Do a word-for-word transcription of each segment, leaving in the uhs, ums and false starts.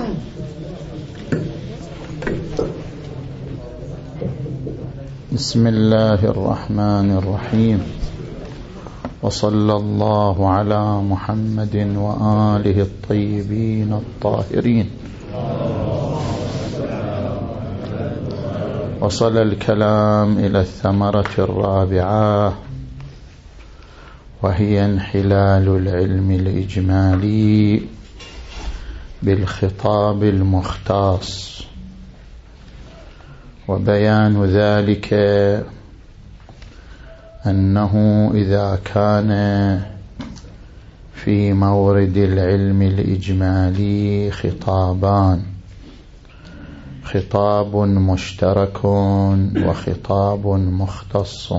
بسم الله الرحمن الرحيم، وصلى الله على محمد وآله الطيبين الطاهرين. وصل الكلام إلى الثمرة الرابعة، وهي انحلال العلم الإجمالي بالخطاب المختص، وبيان ذلك أنه إذا كان في مورد العلم الإجمالي خطابان، خطاب مشترك وخطاب مختص،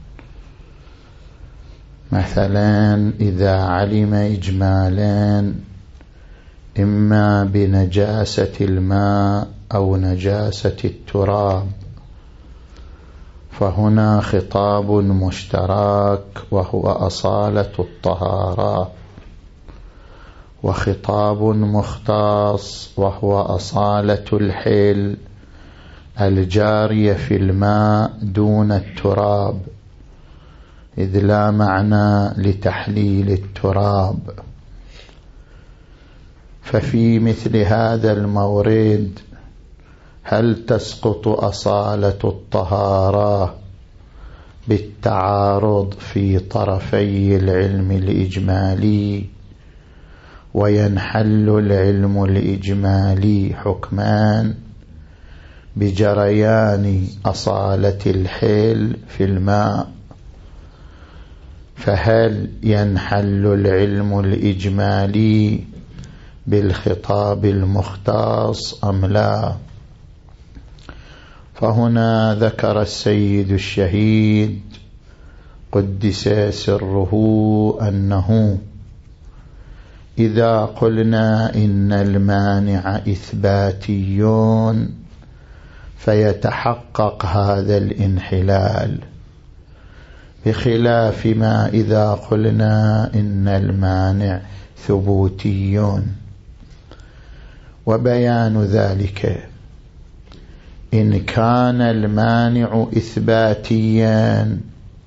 مثلا إذا علم إجمالا إما بنجاسة الماء أو نجاسة التراب، فهنا خطاب مشترك وهو أصالة الطهارة، وخطاب مختص وهو أصالة الحل الجارية في الماء دون التراب، إذ لا معنى لتحليل التراب. ففي مثل هذا المورد هل تسقط أصالة الطهارة بالتعارض في طرفي العلم الإجمالي، وينحل العلم الإجمالي حكمان بجريان أصالة الحل في الماء؟ فهل ينحل العلم الإجمالي بالخطاب المختص أم لا؟ فهنا ذكر السيد الشهيد قدس سره أنه إذا قلنا إن المانع إثباتي فيتحقق هذا الانحلال، بخلاف ما إذا قلنا إن المانع ثبوتي. وبيان ذلك إن كان المانع إثباتيا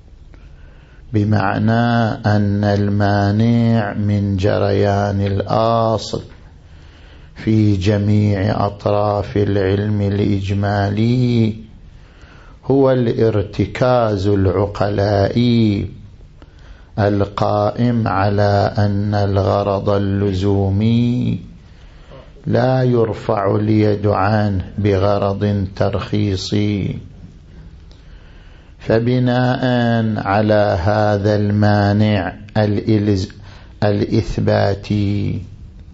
بمعنى أن المانع من جريان الأصل في جميع أطراف العلم الإجمالي هو الارتكاز العقلائي القائم على أن الغرض اللزومي لا يرفع اليد عنه بغرض ترخيصي، فبناء على هذا المانع الإثباتي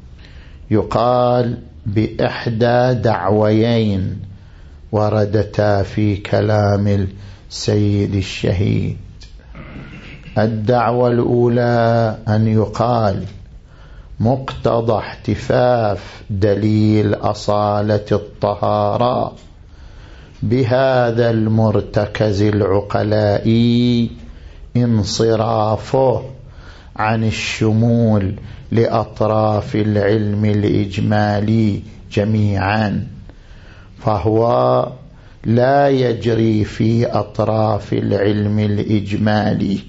يقال بإحدى دعويين وردتا في كلام السيد الشهيد. الدعوة الأولى أن يقال مقتضى احتفاف دليل أصالة الطهارة بهذا المرتكز العقلائي انصرافه عن الشمول لأطراف العلم الإجمالي جميعا، فهو لا يجري في أطراف العلم الإجمالي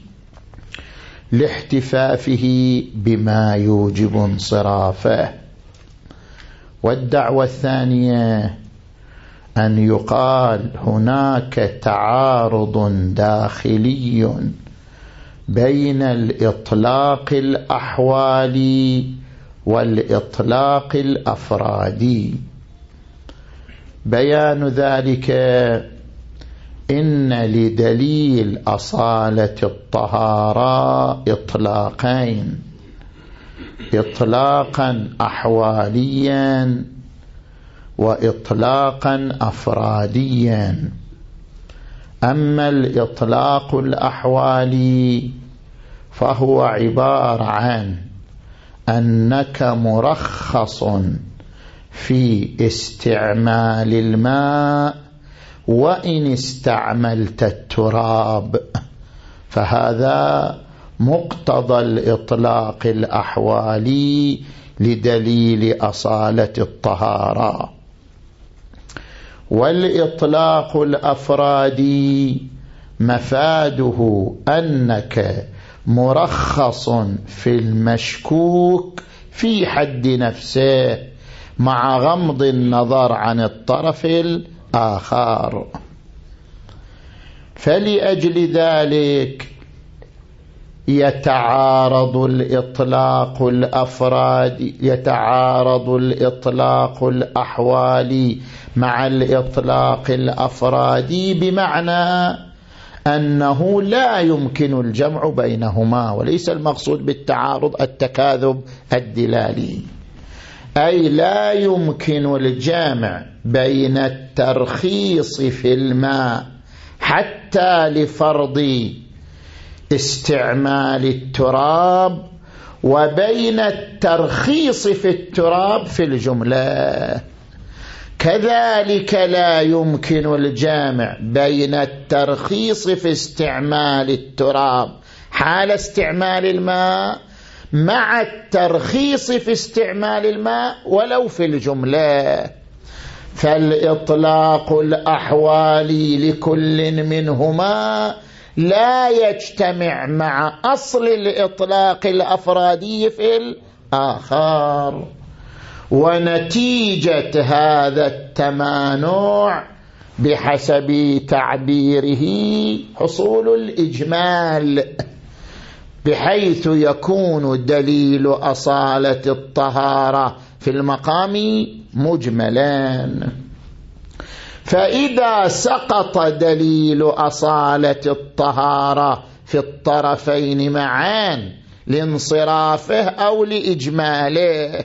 لاحتفافه بما يوجب انصرافه. والدعوة الثانية أن يقال هناك تعارض داخلي بين الإطلاق الأحوالي والإطلاق الأفرادي. بيان ذلك إن لدليل أصالة الطهارة إطلاقين، إطلاقا أحواليا وإطلاقا أفراديا. أما الإطلاق الأحوالي فهو عبارة عن أنك مرخص في استعمال الماء وإن استعملت التراب، فهذا مقتضى الإطلاق الأحوالي لدليل أصالة الطهارة. والإطلاق الأفرادي مفاده أنك مرخص في المشكوك في حد نفسه مع غمض النظر عن الطرف الآخر. فلأجل ذلك يتعارض الإطلاق الأفرادي يتعارض الإطلاق الأحوالي مع الإطلاق الأفرادي، بمعنى أنه لا يمكن الجمع بينهما، وليس المقصود بالتعارض التكاذب الدلالي، أي لا يمكن الجمع بين الترخيص في الماء حتى لفرض استعمال التراب وبين الترخيص في التراب في الجملة. كذلك لا يمكن الجامع بين الترخيص في استعمال التراب حال استعمال الماء مع الترخيص في استعمال الماء ولو في الجملة. فالإطلاق الأحوالي لكل منهما لا يجتمع مع أصل الإطلاق الأفرادي في الآخر. ونتيجة هذا التمانع بحسب تعبيره حصول الإجمال، بحيث يكون دليل أصالة الطهارة في المقام مجملان. فإذا سقط دليل أصالة الطهارة في الطرفين معا لانصرافه أو لإجماله،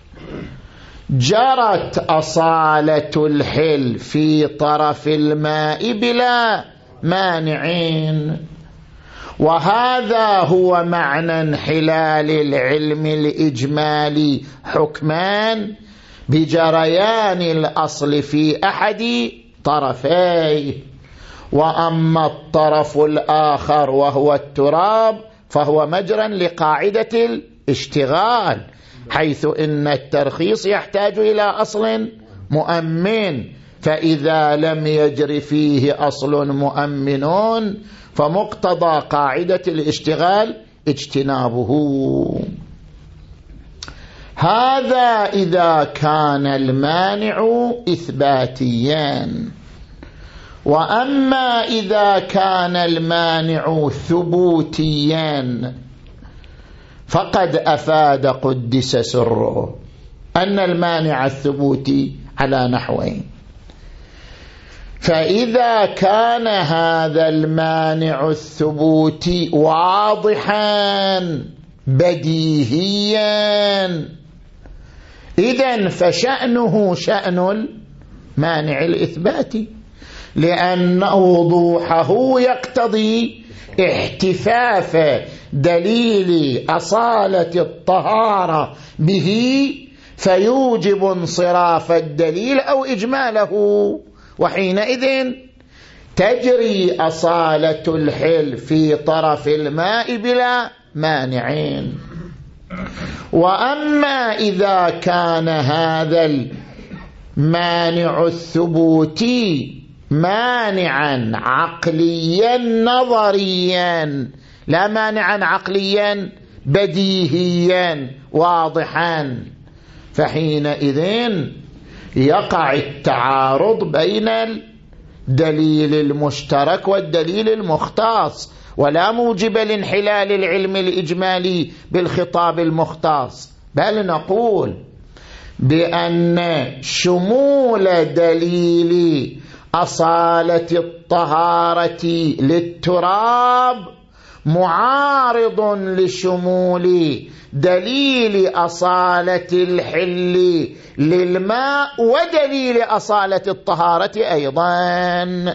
جرت أصالة الحل في طرف الماء بلا مانعين. وهذا هو معنى انحلال العلم الإجمالي حكمان بجريان الأصل في أحد طرفيه. وأما الطرف الآخر وهو التراب فهو مجرى لقاعدة الاشتغال، حيث إن الترخيص يحتاج إلى أصل مؤمن، فإذا لم يجر فيه أصل مؤمن فمقتضى قاعدة الاشتغال اجتنابه. هذا إذا كان المانع إثباتيا. وأما إذا كان المانع ثبوتيا فقد أفاد قدس سره أن المانع الثبوتي على نحوين. فإذا كان هذا المانع الثبوتي واضحا بديهيا، إذن فشأنه شأن المانع الإثباتي، لأن وضوحه يقتضي احتفاف دليل أصالة الطهارة به فيوجب انصراف الدليل أو إجماله، وحينئذ تجري أصالة الحل في طرف الماء بلا مانعين. وأما إذا كان هذا المانع الثبوتي مانعا عقليا نظريا، لا مانعا عقليا بديهيا واضحا، فحينئذ يقع التعارض بين الدليل المشترك والدليل المختص، ولا موجب لانحلال العلم الإجمالي بالخطاب المختص، بل نقول بأن شمول دليل أصالة الطهارة للتراب معارض لشمول دليل أصالة الحل للماء ودليل أصالة الطهارة أيضا.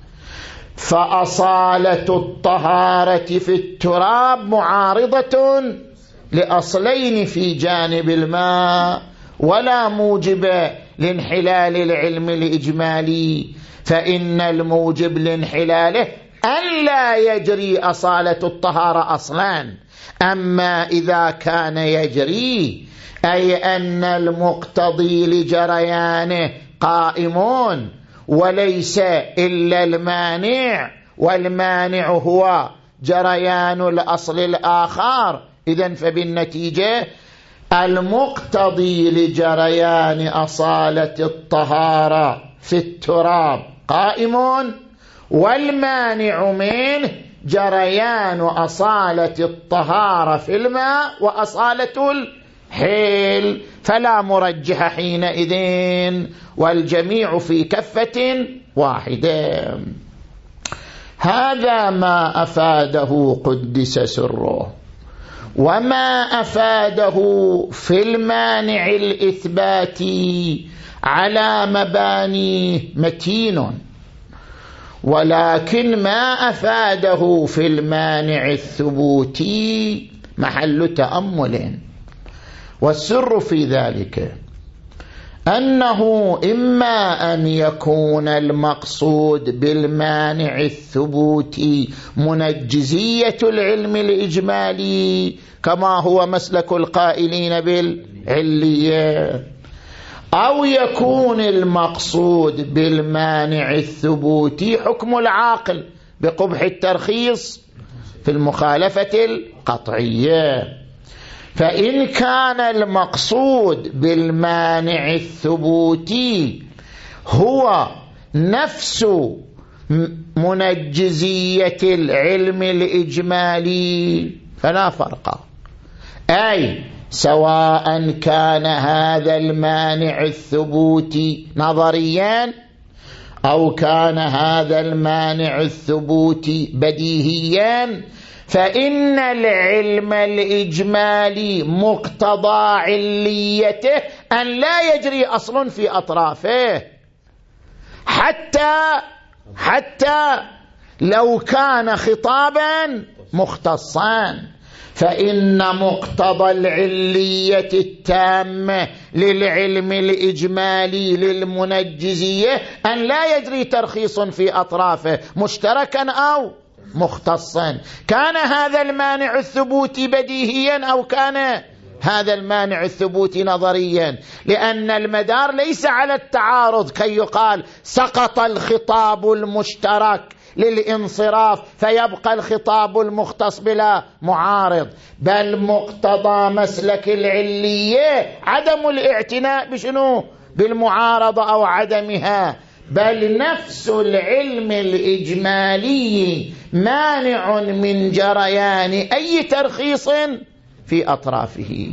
فأصالة الطهارة في التراب معارضة لأصلين في جانب الماء، ولا موجب لانحلال العلم الإجمالي، فإن الموجب لانحلاله أن لا يجري أصالة الطهارة أصلا، أما إذا كان يجري أي أن المقتضي لجريانه قائمون وليس إلا المانع، والمانع هو جريان الأصل الآخر، إذن فبالنتيجة المقتضي لجريان أصالة الطهارة في التراب قائمون، والمانع منه جريان أصالة الطهارة في الماء وأصالة الحيل، فلا مرجح حينئذ، والجميع في كفة واحدة. هذا ما أفاده قدس سره. وما أفاده في المانع الإثباتي على مبانيه متين، ولكن ما أفاده في المانع الثبوتي محل تأمل، والسر في ذلك أنه إما أن يكون المقصود بالمانع الثبوتي منجزية العلم الإجمالي كما هو مسلك القائلين بالعلية، أو يكون المقصود بالمانع الثبوتي حكم العاقل بقبح الترخيص في المخالفة القطعية. فإن كان المقصود بالمانع الثبوتي هو نفس منجزية العلم الإجمالي فلا فرق، أي سواء كان هذا المانع الثبوتي نظريا أو كان هذا المانع الثبوتي بديهيا، فإن العلم الإجمالي مقتضى عليته أن لا يجري أصل في أطرافه، حتى حتى لو كان خطابا مختصا، فإن مقتضى العلية التامة للعلم الإجمالي للمنجزية أن لا يجري ترخيص في أطرافه مشتركا أو مختصا، كان هذا المانع الثبوتي بديهيا أو كان هذا المانع الثبوتي نظريا، لأن المدار ليس على التعارض كي يقال سقط الخطاب المشترك للانصراف فيبقى الخطاب المختص بلا معارض، بل مقتضى مسلك العلية عدم الاعتناء بشنو؟ بالمعارضة أو عدمها، بل نفس العلم الإجمالي مانع من جريان أي ترخيص في أطرافه.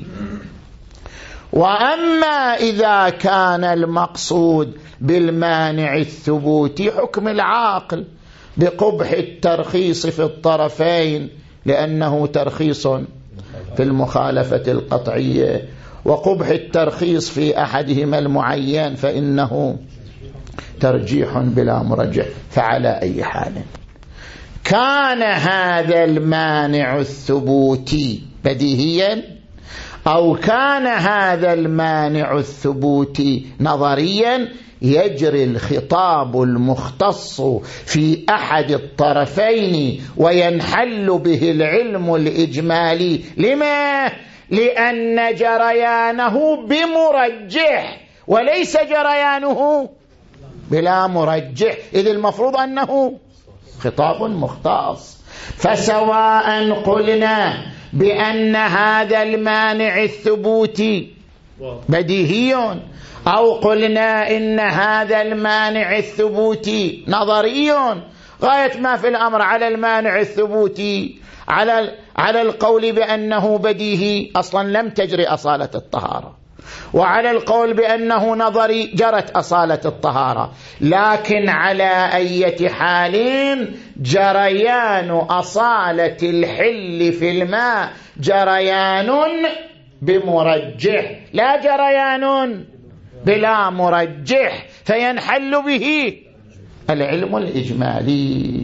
وأما إذا كان المقصود بالمانع الثبوتي حكم العاقل بقبح الترخيص في الطرفين لأنه ترخيص في المخالفة القطعية، وقبح الترخيص في أحدهما المعين فإنه ترجيح بلا مرجح، فعلى أي حال كان هذا المانع الثبوتي بديهيا أو كان هذا المانع الثبوتي نظريا، يجري الخطاب المختص في أحد الطرفين وينحل به العلم الإجمالي. لما؟ لأن جريانه بمرجح وليس جريانه بلا مرجح، إذ المفروض أنه خطاب مختص. فسواء قلنا بأن هذا المانع الثبوتي بديهي أو قلنا إن هذا المانع الثبوتي نظري، غاية ما في الأمر على المانع الثبوتي على على القول بأنه بديهي أصلا لم تجري أصالة الطهارة، وعلى القول بأنه نظري جرت أصالة الطهارة، لكن على أي حال جريان أصالة الحل في الماء جريان بمرجح لا جريان بلا مرجح، فينحل به العلم الإجمالي.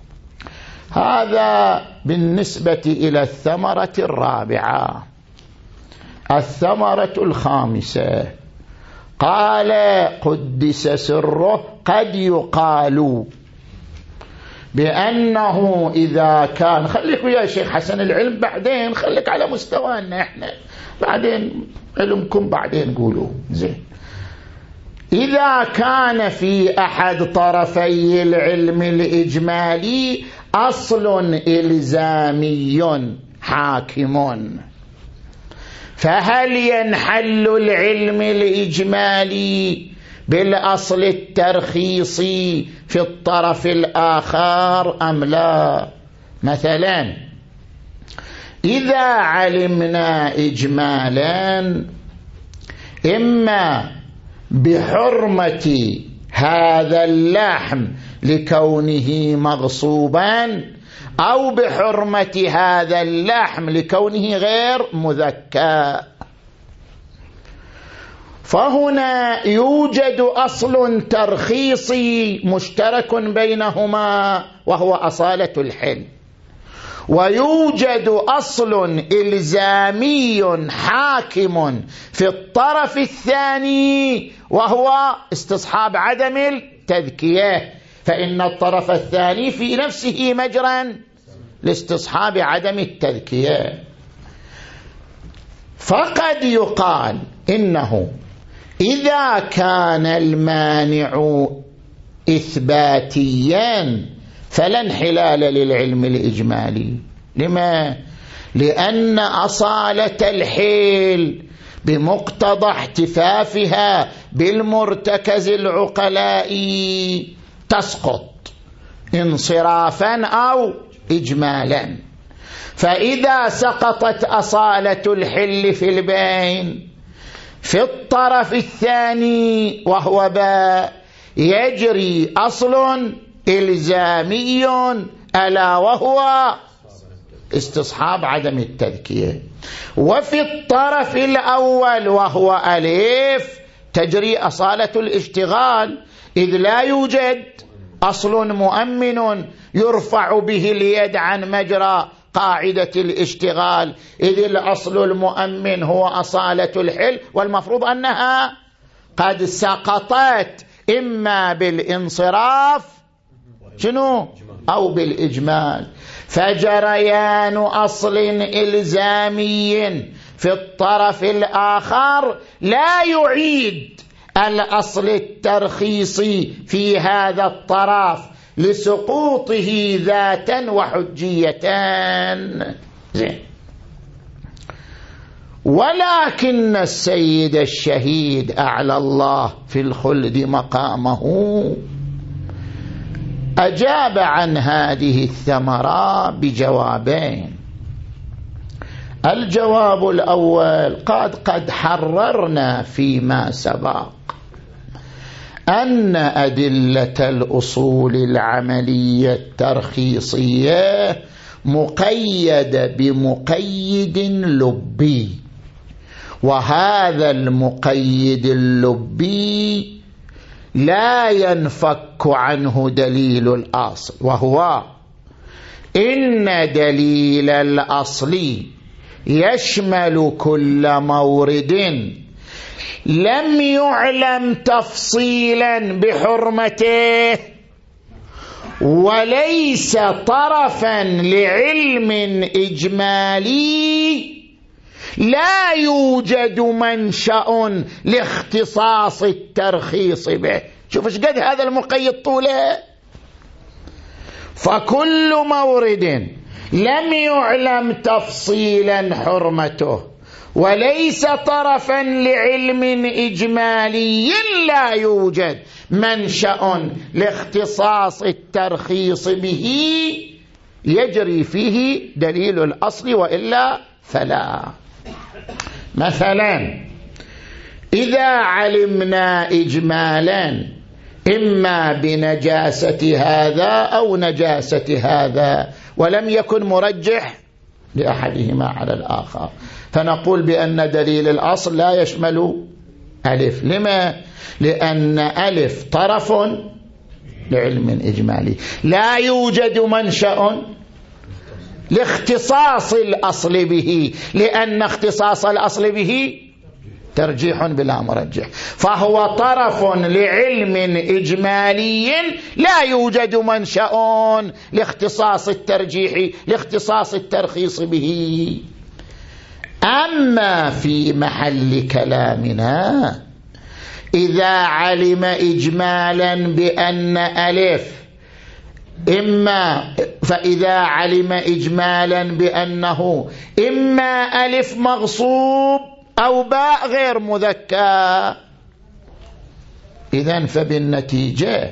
هذا بالنسبة إلى الثمرة الرابعة. الثمرة الخامسة قال قدس سره: قد يقال بأنه إذا كان، خليك ويا شيخ حسن العلم بعدين، خليك على مستوانا احنا بعدين، علمكم بعدين قولوا زين. إذا كان في أحد طرفي العلم الإجمالي أصل إلزامي حاكم، فهل ينحل العلم الإجمالي بالأصل الترخيصي في الطرف الآخر أم لا؟ مثلا إذا علمنا إجمالا إما بحرمة هذا اللحم لكونه مغصوبا أو بحرمة هذا اللحم لكونه غير مذكى، فهنا يوجد أصل ترخيصي مشترك بينهما وهو أصالة الحل، ويوجد أصل إلزامي حاكم في الطرف الثاني وهو استصحاب عدم التذكية، فإن الطرف الثاني في نفسه مجرى لاستصحاب عدم التذكية. فقد يقال إنه إذا كان المانع إثباتيا فلا انحلال للعلم الإجمالي. لما؟ لأن أصالة الحيل بمقتضى احتفافها بالمرتكز العقلائي تسقط انصرافا أو إجمالا، فإذا سقطت أصالة الحل في البين في الطرف الثاني وهو باء يجري أصل إلزامي ألا وهو استصحاب عدم التذكية، وفي الطرف الأول وهو ألف تجري أصالة الاشتغال، إذ لا يوجد أصل مؤمن يرفع به اليد عن مجرى قاعدة الاشتغال، إذ الأصل المؤمن هو أصالة الحل، والمفروض أنها قد سقطت إما بالانصراف شنو أو بالإجمال، فجريان أصل إلزامي في الطرف الآخر لا يعيد الأصل الترخيصي في هذا الطرف لسقوطه ذاتا وحجيتان. زين. ولكن السيد الشهيد أعلى الله في الخلد مقامه أجاب عن هذه الثمرة بجوابين. الجواب الأول قد قد حررنا فيما سبق أن أدلة الأصول العملية الترخيصية مقيدة بمقيد لبي، وهذا المقيد اللبي لا ينفك عنه دليل الأصل، وهو إن دليل الأصل يشمل كل مورد لم يعلم تفصيلا بحرمته وليس طرفا لعلم إجمالي لا يوجد منشأ لاختصاص الترخيص به. شوف ايش قد هذا المقيد طوله، فكل مورد لم يعلم تفصيلا حرمته وليس طرفا لعلم إجمالي لا يوجد منشأ لاختصاص الترخيص به يجري فيه دليل الأصل وإلا فلا. مثلا إذا علمنا إجمالا إما بنجاسة هذا أو نجاسة هذا ولم يكن مرجح لأحدهما على الآخر، فنقول بأن دليل الأصل لا يشمل ألف. لما؟ لأن ألف طرف لعلم إجمالي لا يوجد منشأ لاختصاص الأصل به، لأن اختصاص الأصل به ترجيح بلا مرجح، فهو طرف لعلم إجمالي لا يوجد منشأ لاختصاص الترجيح لاختصاص الترخيص به. أما في محل كلامنا إذا علم إجمالا بأن ألف إما فإذا علم إجمالا بأنه إما ألف مغصوب أو باء غير مذكى، إذن فبالنتيجة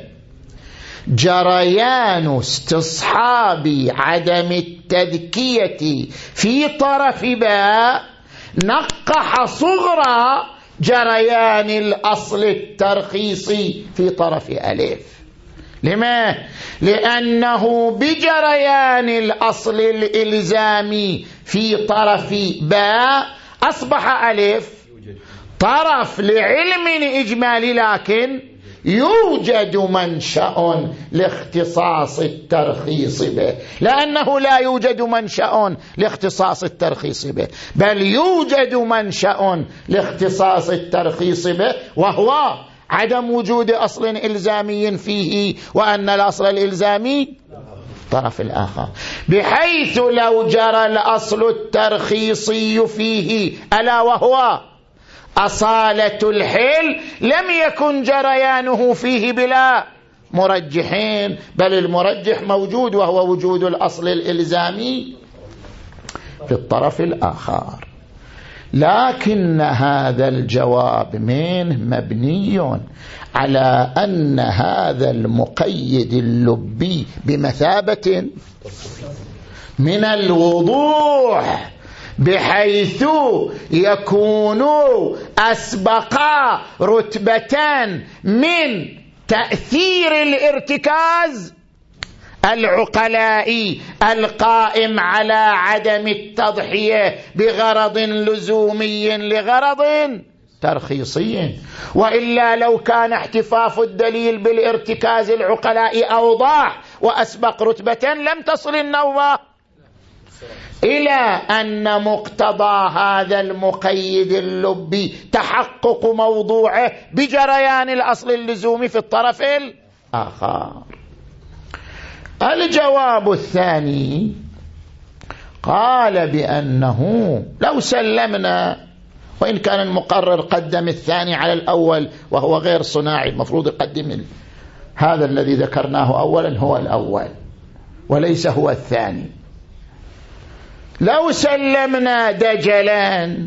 جريان استصحاب عدم التذكية في طرف باء نقح صغرى جريان الأصل الترخيصي في طرف ألف. لما؟ لأنه بجريان الأصل الإلزامي في طرف باء أصبح ألف طرف لعلم إجمالي، لكن يوجد منشأ لاختصاص الترخيص به، لأنه لا يوجد منشأ لاختصاص الترخيص به، بل يوجد منشأ لاختصاص الترخيص به، وهو عدم وجود أصل إلزامي فيه، وأن الأصل الإلزامي الطرف الآخر، بحيث لو جرى الأصل الترخيصي فيه ألا وهو أصالة الحل لم يكن جريانه فيه بلا مرجحين، بل المرجح موجود وهو وجود الأصل الإلزامي في الطرف الآخر. لكن هذا الجواب منه مبني على أن هذا المقيد اللبي بمثابة من الوضوح، بحيث يكون أسبقا رتبة من تأثير الارتكاز العقلائي القائم على عدم التضحية بغرض لزومي لغرض ترخيصي. وإلا لو كان احتفاف الدليل بالارتكاز العقلائي أوضح وأسبق رتبة لم تصل النوبة إلى أن مقتضى هذا المقيد اللبي تحقق موضوعه بجريان الأصل اللزومي في الطرف الآخر. الجواب الثاني قال بأنه لو سلمنا، وإن كان المقرر قدم الثاني على الأول وهو غير صناعي، المفروض يقدم هذا الذي ذكرناه أولا هو الأول وليس هو الثاني. لو سلمنا دجلا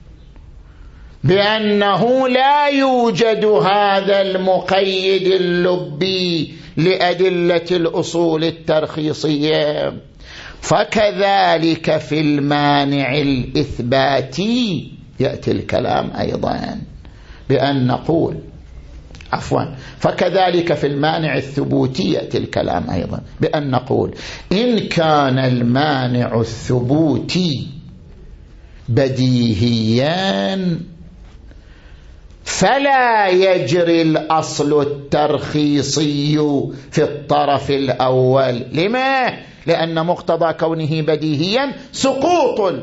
بأنه لا يوجد هذا المقيد اللبي لأدلة الأصول الترخيصية، فكذلك في المانع الإثباتي يأتي الكلام أيضا بأن نقول عفوا فكذلك في المانع الثبوتي يأتي الكلام أيضا بأن نقول إن كان المانع الثبوتي بديهيا فلا يجري الأصل الترخيصي في الطرف الأول. لما؟ لأن مقتضى كونه بديهيا سقوط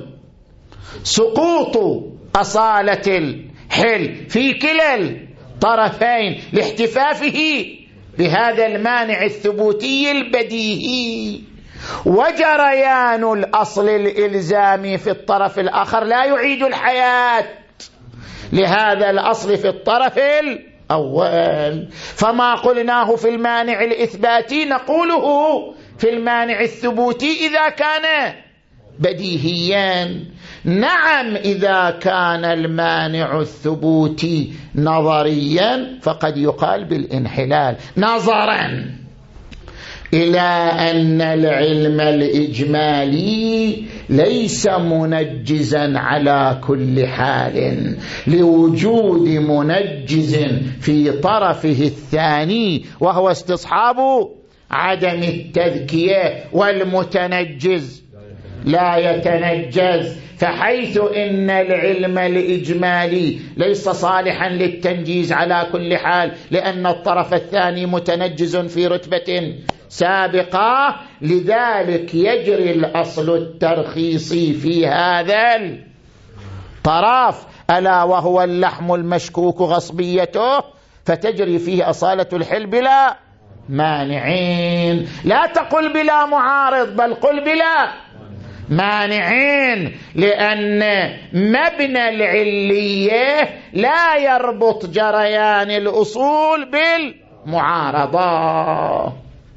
سقوط أصالة الحل في كلا الطرفين لاحتفافه بهذا المانع الثبوتي البديهي، وجريان الأصل الإلزامي في الطرف الآخر لا يعيد الحياة لهذا الأصل في الطرف الأول. فما قلناه في المانع الإثباتي نقوله في المانع الثبوتي إذا كان بديهيا. نعم إذا كان المانع الثبوتي نظريا فقد يقال بالانحلال نظرا إلى أن العلم الإجمالي ليس منجزا على كل حال، لوجود منجز في طرفه الثاني وهو استصحاب عدم التذكية، والمتنجز لا يتنجز. فحيث إن العلم الإجمالي ليس صالحا للتنجيز على كل حال لأن الطرف الثاني متنجز في رتبة سابقة، لذلك يجري الأصل الترخيصي في هذا الطرف ألا وهو اللحم المشكوك غصبيته، فتجري فيه أصالة الحل بلا مانعين. لا تقل بلا معارض، بل قل بلا مانعين، لأن مبنى العلية لا يربط جريان الأصول بالمعارضة،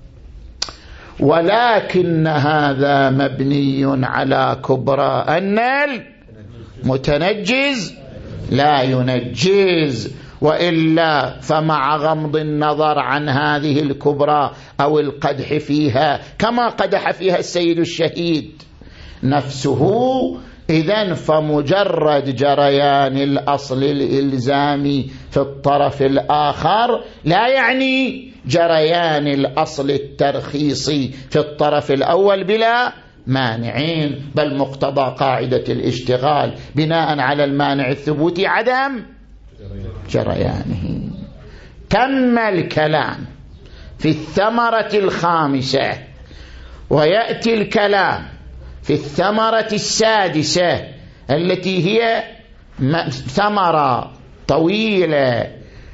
ولكن هذا مبني على كبرى أن المتنجز لا ينجز، وإلا فمع غمض النظر عن هذه الكبرى أو القدح فيها كما قدح فيها السيد الشهيد نفسه، إذن فمجرد جريان الأصل الإلزامي في الطرف الآخر لا يعني جريان الأصل الترخيصي في الطرف الأول بلا مانعين، بل مقتضى قاعدة الاشتغال بناء على المانع الثبوتي عدم جريانه. تم الكلام في الثمرة الخامسة، ويأتي الكلام في الثمرة السادسة التي هي ثمرة طويلة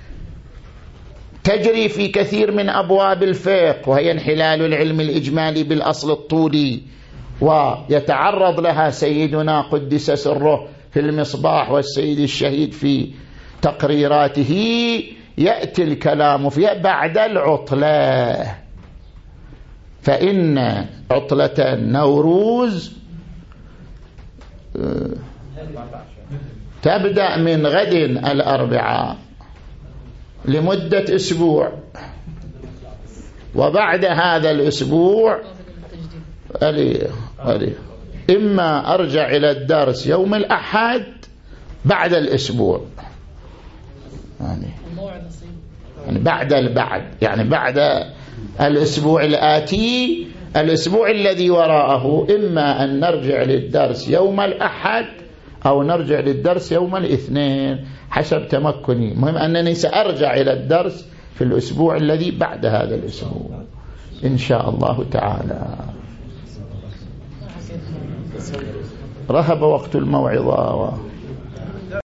تجري في كثير من أبواب الفقه، وهي انحلال العلم الإجمالي بالأصل الطولي، ويتعرض لها سيدنا قدس سره في المصباح والسيد الشهيد في تقريراته. يأتي الكلام فيها بعد العطلة، فإن عطلة النوروز تبدأ من غد الأربعاء لمدة أسبوع، وبعد هذا الأسبوع ألي ألي إما أرجع إلى الدرس يوم الأحد بعد الأسبوع، يعني, يعني بعد البعد يعني بعد الأسبوع الآتي، الأسبوع الذي وراءه، إما أن نرجع للدرس يوم الأحد أو نرجع للدرس يوم الاثنين حسب تمكني. مهم أنني سأرجع إلى الدرس في الأسبوع الذي بعد هذا الأسبوع إن شاء الله تعالى. رهب وقت الموعظة.